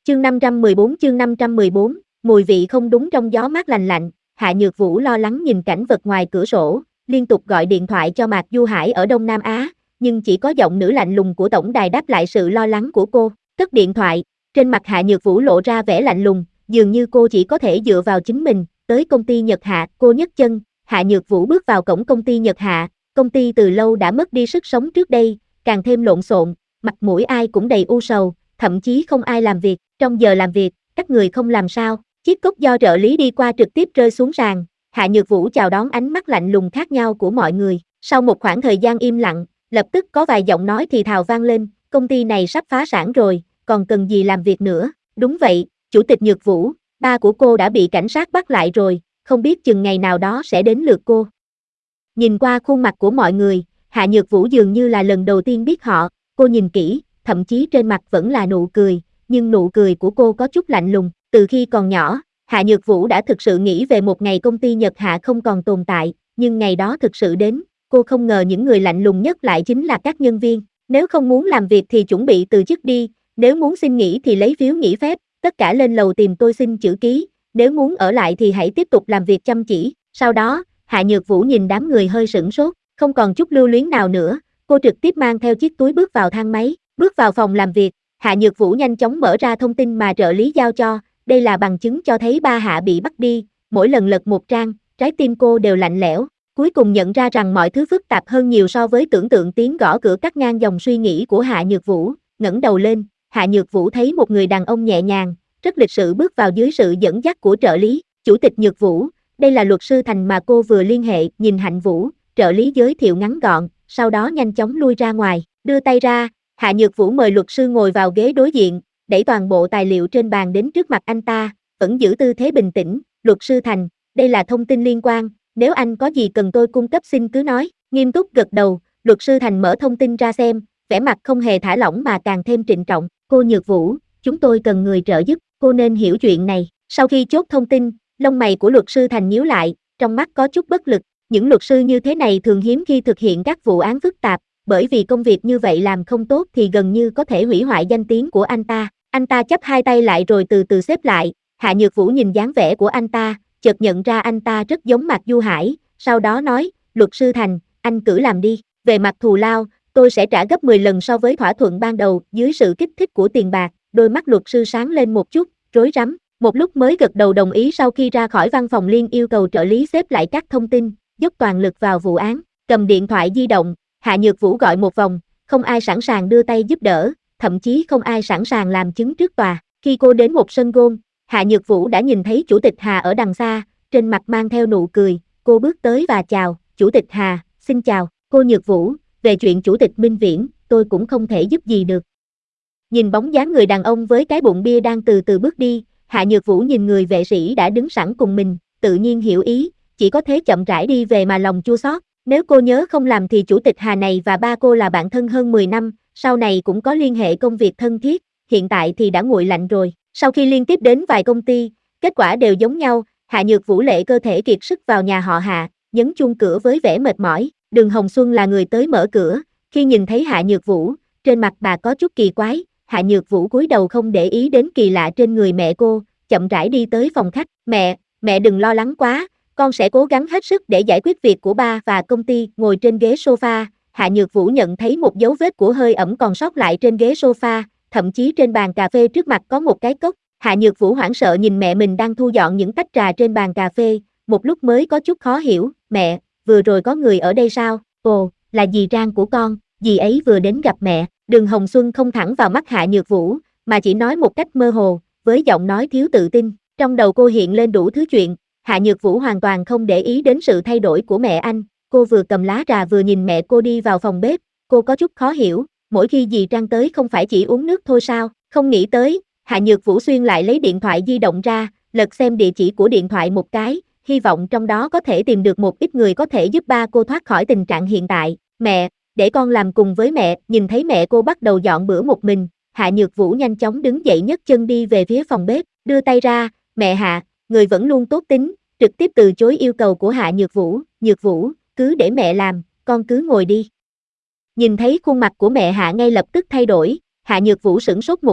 chương 514, mùi vị không đúng trong gió mát lành lạnh, Hạ Nhược Vũ lo lắng nhìn cảnh vật ngoài cửa sổ, liên tục gọi điện thoại cho Mạc Du Hải ở Đông Nam Á, nhưng chỉ có giọng nữ lạnh lùng của tổng đài đáp lại sự lo lắng của cô. Cất điện thoại, trên mặt Hạ Nhược Vũ lộ ra vẻ lạnh lùng, dường như cô chỉ có thể dựa vào chính mình. Tới công ty Nhật Hạ, cô nhấc chân, Hạ Nhược Vũ bước vào cổng công ty Nhật Hạ, công ty từ lâu đã mất đi sức sống trước đây, càng thêm lộn xộn, mặt mũi ai cũng đầy u sầu, thậm chí không ai làm việc. Trong giờ làm việc, các người không làm sao? Chiếc cốc do trợ lý đi qua trực tiếp rơi xuống sàn. Hạ Nhược Vũ chào đón ánh mắt lạnh lùng khác nhau của mọi người. Sau một khoảng thời gian im lặng, lập tức có vài giọng nói thì thào vang lên, công ty này sắp phá sản rồi, còn cần gì làm việc nữa? Đúng vậy, Chủ tịch Nhược Vũ, ba của cô đã bị cảnh sát bắt lại rồi, không biết chừng ngày nào đó sẽ đến lượt cô. Nhìn qua khuôn mặt của mọi người, Hạ Nhược Vũ dường như là lần đầu tiên biết họ, cô nhìn kỹ, thậm chí trên mặt vẫn là nụ cười, nhưng nụ cười của cô có chút lạnh lùng. Từ khi còn nhỏ, Hạ Nhược Vũ đã thực sự nghĩ về một ngày công ty Nhật Hạ không còn tồn tại, nhưng ngày đó thực sự đến, cô không ngờ những người lạnh lùng nhất lại chính là các nhân viên. Nếu không muốn làm việc thì chuẩn bị từ chức đi, nếu muốn xin nghỉ thì lấy phiếu nghỉ phép, tất cả lên lầu tìm tôi xin chữ ký, nếu muốn ở lại thì hãy tiếp tục làm việc chăm chỉ. Sau đó, Hạ Nhược Vũ nhìn đám người hơi sửng sốt, không còn chút lưu luyến nào nữa, cô trực tiếp mang theo chiếc túi bước vào thang máy, bước vào phòng làm việc. Hạ Nhược Vũ nhanh chóng mở ra thông tin mà trợ lý giao cho, đây là bằng chứng cho thấy ba Hạ bị bắt đi, mỗi lần lật một trang, trái tim cô đều lạnh lẽo, cuối cùng nhận ra rằng mọi thứ phức tạp hơn nhiều so với tưởng tượng. Tiếng gõ cửa cắt ngang dòng suy nghĩ của Hạ Nhược Vũ, ngẩng đầu lên, Hạ Nhược Vũ thấy một người đàn ông nhẹ nhàng, rất lịch sự bước vào dưới sự dẫn dắt của trợ lý, Chủ tịch Nhược Vũ, đây là luật sư Thành mà cô vừa liên hệ. Nhìn Hạnh Vũ, trợ lý giới thiệu ngắn gọn, sau đó nhanh chóng lui ra ngoài, đưa tay ra, Hạ Nhược Vũ mời luật sư ngồi vào ghế đối diện, đẩy toàn bộ tài liệu trên bàn đến trước mặt anh ta, vẫn giữ tư thế bình tĩnh, luật sư Thành, đây là thông tin liên quan, nếu anh có gì cần tôi cung cấp xin cứ nói. Nghiêm túc gật đầu, luật sư Thành mở thông tin ra xem, vẻ mặt không hề thả lỏng mà càng thêm trịnh trọng, cô Nhược Vũ, chúng tôi cần người trợ giúp, cô nên hiểu chuyện này. Sau khi chốt thông tin, lông mày của luật sư Thành nhíu lại, trong mắt có chút bất lực, những luật sư như thế này thường hiếm khi thực hiện các vụ án phức tạp, bởi vì công việc như vậy làm không tốt thì gần như có thể hủy hoại danh tiếng của anh ta. Anh ta chắp hai tay lại rồi từ từ xếp lại, Hạ Nhược Vũ nhìn dáng vẻ của anh ta, chợt nhận ra anh ta rất giống Mạc Du Hải, sau đó nói, luật sư Thành, anh cứ làm đi, về mặt thù lao, tôi sẽ trả gấp 10 lần so với thỏa thuận ban đầu. Dưới sự kích thích của tiền bạc, đôi mắt luật sư sáng lên một chút, rối rắm, một lúc mới gật đầu đồng ý. Sau khi ra khỏi văn phòng liền yêu cầu trợ lý xếp lại các thông tin, dốc toàn lực vào vụ án. Cầm điện thoại di động, Hạ Nhược Vũ gọi một vòng, không ai sẵn sàng đưa tay giúp đỡ, thậm chí không ai sẵn sàng làm chứng trước tòa. Khi cô đến một sân golf, Hạ Nhược Vũ đã nhìn thấy Chủ tịch Hà ở đằng xa, trên mặt mang theo nụ cười, cô bước tới và chào, Chủ tịch Hà, xin chào, cô Nhược Vũ, về chuyện Chủ tịch Minh Viễn, tôi cũng không thể giúp gì được. Nhìn bóng dáng người đàn ông với cái bụng bia đang từ từ bước đi, Hạ Nhược Vũ nhìn người vệ sĩ đã đứng sẵn cùng mình, tự nhiên hiểu ý, chỉ có thế chậm rãi đi về mà lòng chua xót. Nếu cô nhớ không lầm thì Chủ tịch Hà này và ba cô là bạn thân hơn 10 năm, sau này cũng có liên hệ công việc thân thiết, hiện tại thì đã nguội lạnh rồi. Sau khi liên tiếp đến vài công ty, kết quả đều giống nhau, Hạ Nhược Vũ lệ cơ thể kiệt sức vào nhà họ Hạ, nhấn chuông cửa với vẻ mệt mỏi. Đường Hồng Xuân là người tới mở cửa, khi nhìn thấy Hạ Nhược Vũ, trên mặt bà có chút kỳ quái. Hạ Nhược Vũ cúi đầu không để ý đến kỳ lạ trên người mẹ cô, chậm rãi đi tới phòng khách. Mẹ đừng lo lắng quá, con sẽ cố gắng hết sức để giải quyết việc của ba và công ty. Ngồi trên ghế sofa, Hạ Nhược Vũ nhận thấy một dấu vết của hơi ẩm còn sót lại trên ghế sofa, thậm chí trên bàn cà phê trước mặt có một cái cốc. Hạ Nhược Vũ hoảng sợ nhìn mẹ mình đang thu dọn những tách trà trên bàn cà phê, một lúc mới có chút khó hiểu. Mẹ, vừa rồi có người ở đây sao? Ồ, là dì Trang của con, dì ấy vừa đến gặp mẹ. Đường Hồng Xuân không thẳng vào mắt Hạ Nhược Vũ, mà chỉ nói một cách mơ hồ, với giọng nói thiếu tự tin. Trong đầu cô hiện lên đủ thứ chuyện. Hạ Nhược Vũ hoàn toàn không để ý đến sự thay đổi của mẹ anh, cô vừa cầm lá trà vừa nhìn mẹ cô đi vào phòng bếp, cô có chút khó hiểu, mỗi khi dì Trang tới không phải chỉ uống nước thôi sao? Không nghĩ tới, Hạ Nhược Vũ xuyên lại lấy điện thoại di động ra, lật xem địa chỉ của điện thoại một cái, hy vọng trong đó có thể tìm được một ít người có thể giúp ba cô thoát khỏi tình trạng hiện tại. Mẹ, để con làm cùng với mẹ. Nhìn thấy mẹ cô bắt đầu dọn bữa một mình, Hạ Nhược Vũ nhanh chóng đứng dậy nhấc chân đi về phía phòng bếp, đưa tay ra, mẹ Hạ, người vẫn luôn tốt tính, trực tiếp từ chối yêu cầu của Hạ Nhược Vũ. Nhược Vũ, cứ để mẹ làm, con cứ ngồi đi. Nhìn thấy khuôn mặt của mẹ Hạ ngay lập tức thay đổi, Hạ Nhược Vũ sửng sốt một lúc,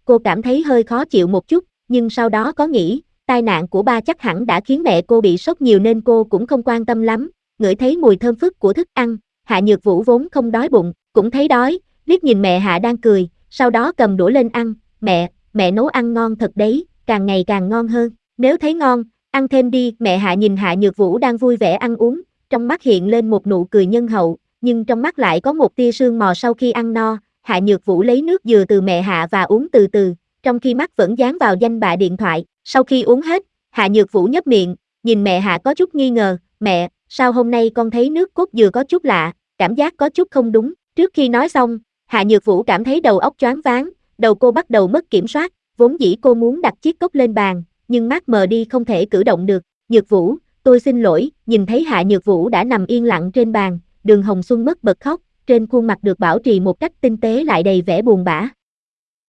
cô cảm thấy hơi khó chịu một chút, nhưng sau đó có nghĩ, tai nạn của ba chắc hẳn đã khiến mẹ cô bị sốc nhiều nên cô cũng không quan tâm lắm, ngửi thấy mùi thơm phức của thức ăn, Hạ Nhược Vũ vốn không đói bụng, cũng thấy đói, liếc nhìn mẹ Hạ đang cười, sau đó cầm đũa lên ăn, mẹ nấu ăn ngon thật đấy, càng ngày càng ngon hơn, nếu thấy ngon, ăn thêm đi, mẹ Hạ nhìn Hạ Nhược Vũ đang vui vẻ ăn uống, trong mắt hiện lên một nụ cười nhân hậu, nhưng trong mắt lại có một tia sương mò sau khi ăn no, Hạ Nhược Vũ lấy nước dừa từ mẹ Hạ và uống từ từ, trong khi mắt vẫn dán vào danh bạ điện thoại, sau khi uống hết, Hạ Nhược Vũ nhếch miệng, nhìn mẹ Hạ có chút nghi ngờ, mẹ, sao hôm nay con thấy nước cốt dừa có chút lạ, cảm giác có chút không đúng, trước khi nói xong, Hạ Nhược Vũ cảm thấy đầu óc choáng váng, đầu cô bắt đầu mất kiểm soát, vốn dĩ cô muốn đặt chiếc cốc lên bàn, nhưng mắt mờ đi không thể cử động được, Nhược Vũ, tôi xin lỗi, nhìn thấy Hạ Nhược Vũ đã nằm yên lặng trên bàn, Đường Hồng Xuân mất bật khóc, trên khuôn mặt được bảo trì một cách tinh tế lại đầy vẻ buồn bã.